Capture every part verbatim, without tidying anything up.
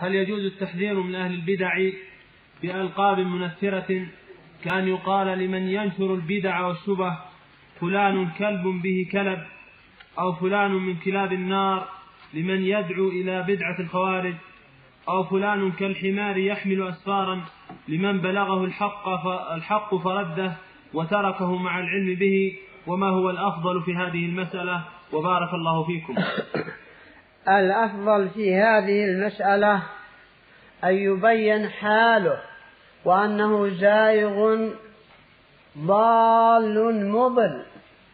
هل يجوز التحذير من أهل البدع بألقاب منفرة، كأن يقال لمن ينشر البدع والشبه فلان كلب به كلب، أو فلان من كلاب النار لمن يدعو إلى بدعة الخوارج، أو فلان كالحمار يحمل أسفارا لمن بلغه الحق الحق فرده وتركه مع العلم به؟ وما هو الأفضل في هذه المسألة؟ وبارك الله فيكم. الأفضل في هذه المسألة أن يبين حاله وأنه زائغ ضال مضل،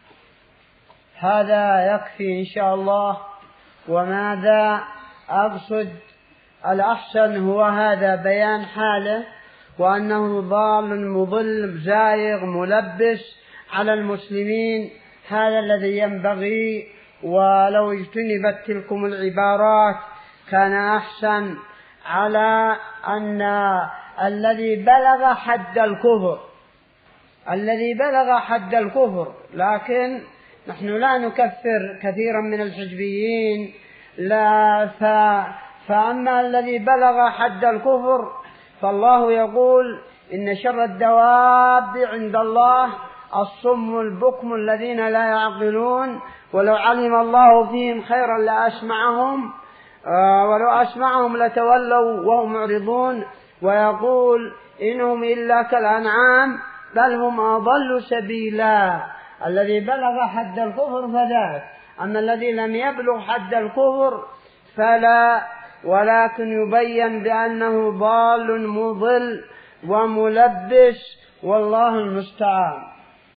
هذا يكفي إن شاء الله. وماذا أقصد؟ الأحسن هو هذا، بيان حاله وأنه ضال مضل زائغ ملبس على المسلمين، هذا الذي ينبغي. ولو اجتنبت تلكم العبارات كان أحسن، على أن الذي بلغ حد الكفر الذي بلغ حد الكفر لكن نحن لا نكفر كثيرا من الحزبيين، لا ف... فأما الذي بلغ حد الكفر فالله يقول إن شر الدواب عند الله الصم البكم الذين لا يعقلون، ولو علم الله فيهم خيرا لأسمعهم ولو أسمعهم لتولوا وهم معرضون، ويقول إنهم إلا كالأنعام بل هم أضل سبيلا. الذي بلغ حد الكفر فذاك، أما الذي لم يبلغ حد الكفر فلا، ولكن يبين بأنه ضال مضل وملبس، والله المستعان.